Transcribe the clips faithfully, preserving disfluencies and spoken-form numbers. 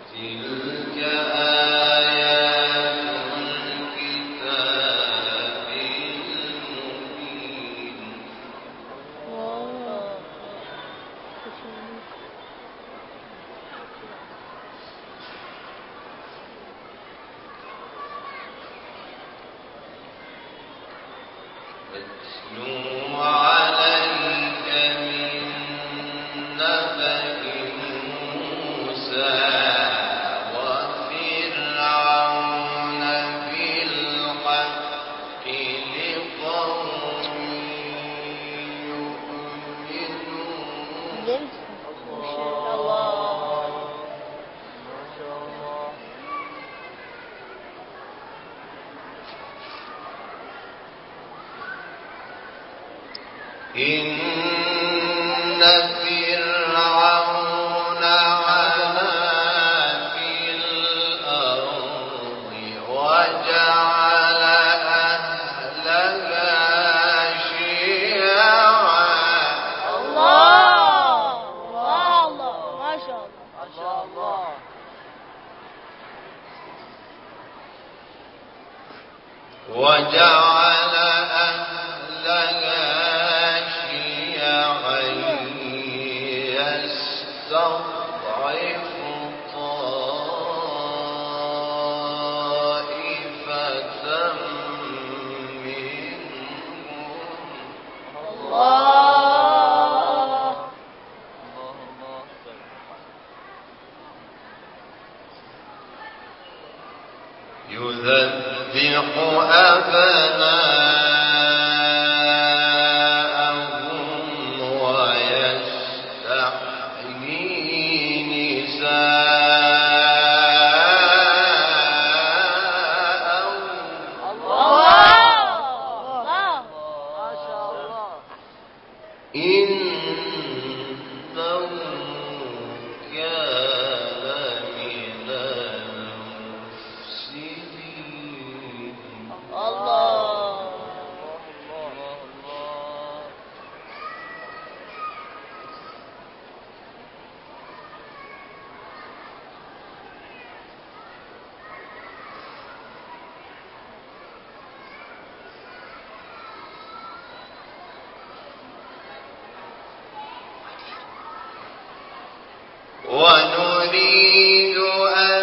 ونريد أن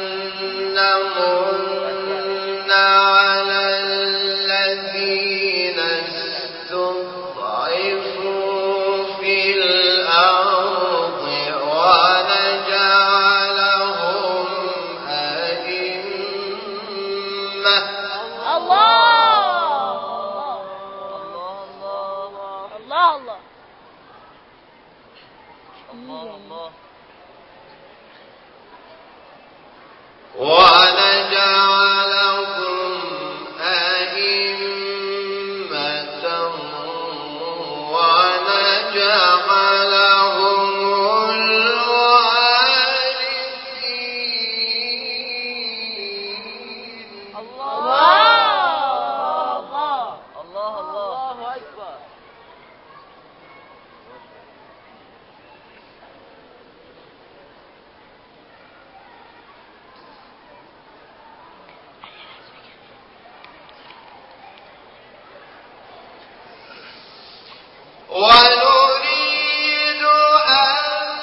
نمن على الذين استضعفوا في الأرض ونجعلهم أئمة. الله الله الله ونجعلهم أئمة ونجعلهم الوارثين. الله الله الله أكبر. ونريد أن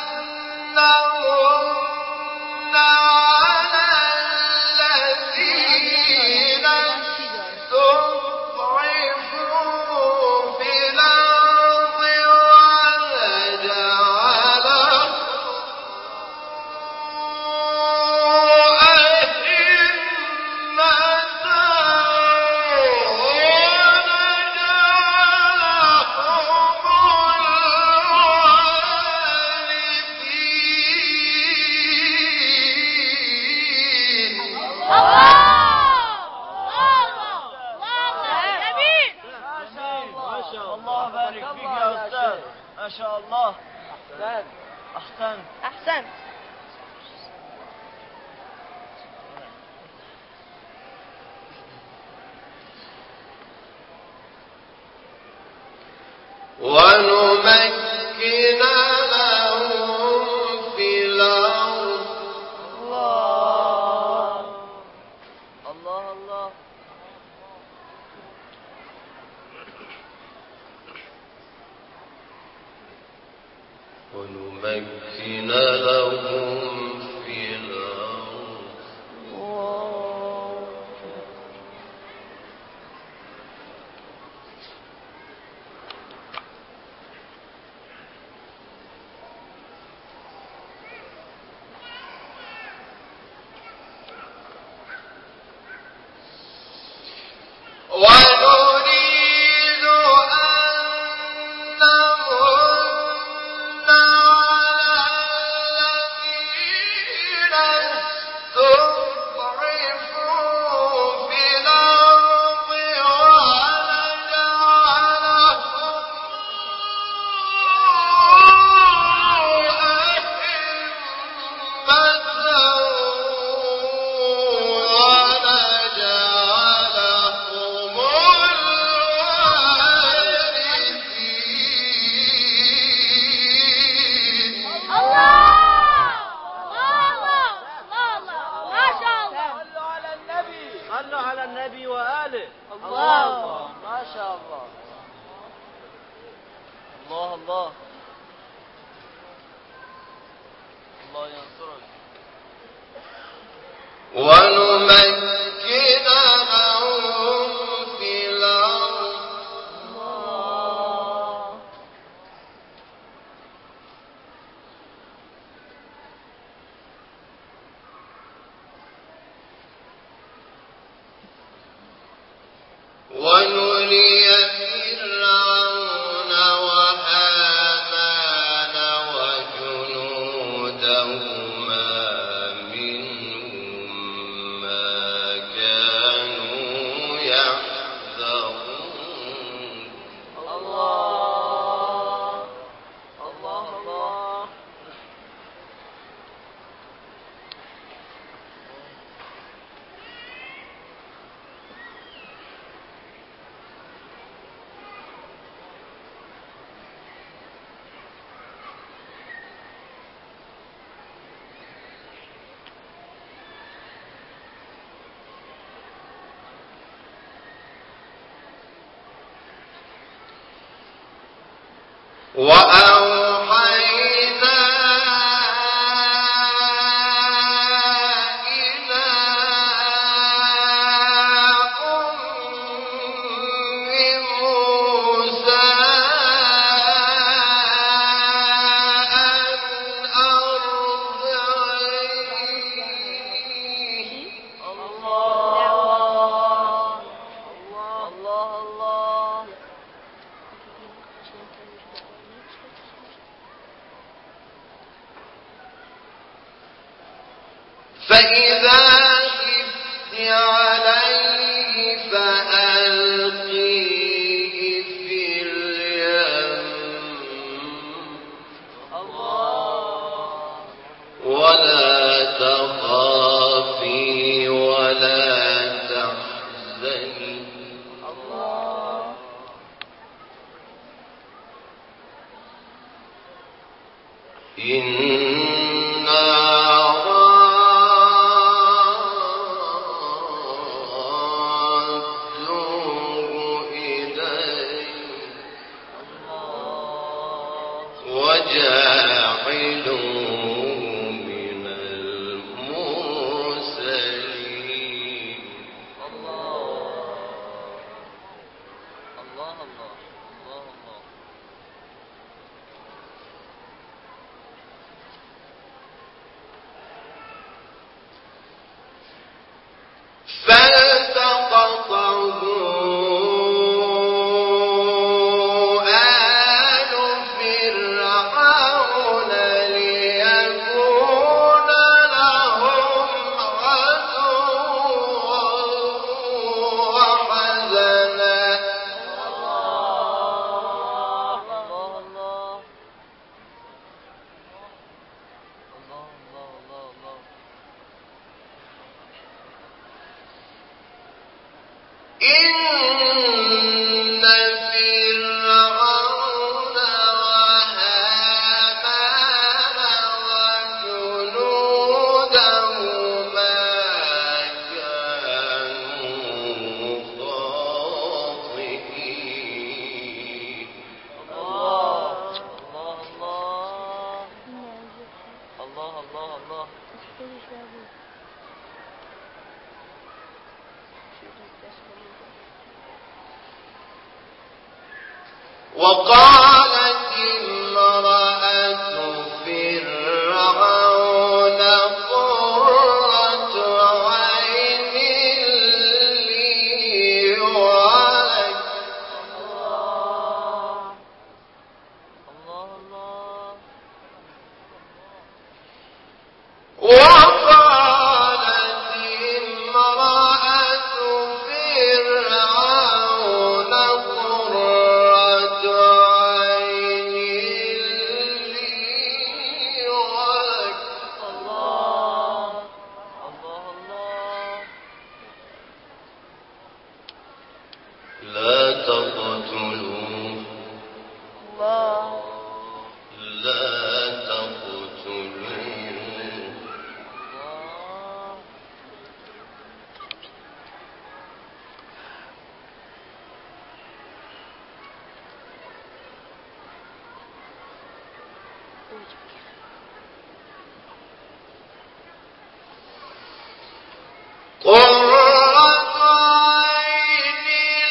نمن على الذين استضعفوا في الأرض ونجعلهم ما شاء الله. أحسن أحسن. ونمكن لهم في الأرض ونمكن لهم في الأرض ونريد أن نمن على الذين استضعفوا في الأرض صلوا على النبي وآله. الله ما شاء الله. الله الله الله ينصرك. ونمكن لهم في الأرض ونري فرعون وهامان وجنودهما منهم ما كانوا يحذرون. الله الله الله. وأوحينا إلى أم موسى أن أرضعيه. الله الله الله. فإذا خفت عليه فألقيه في اليم الله ولا تخافي ولا تحزني الله. إنا رادوه إليك وجاعلوه من المرسلين. الله الله الله الله الله. فالتقطه آل فرعون ليأكلوا وقالت امرأة فرعون قرة عين لي ولك وقالت امرأة فرعون قرة عين لي ولك لا تقتلوه لا تقتلوه قرة عين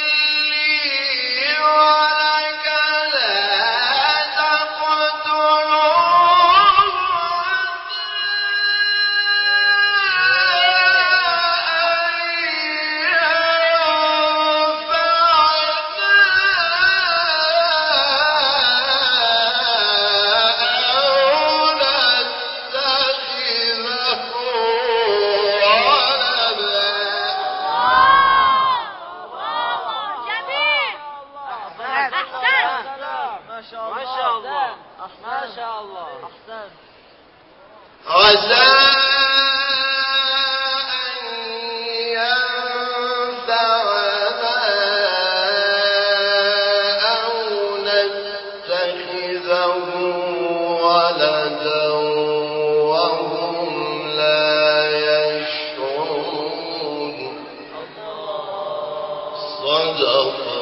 لي ولك لا تقتلوه ما شاء الله أحسن عسى أن ينفعنا أو نتخذه ولدا وهم لا يشعرون صدق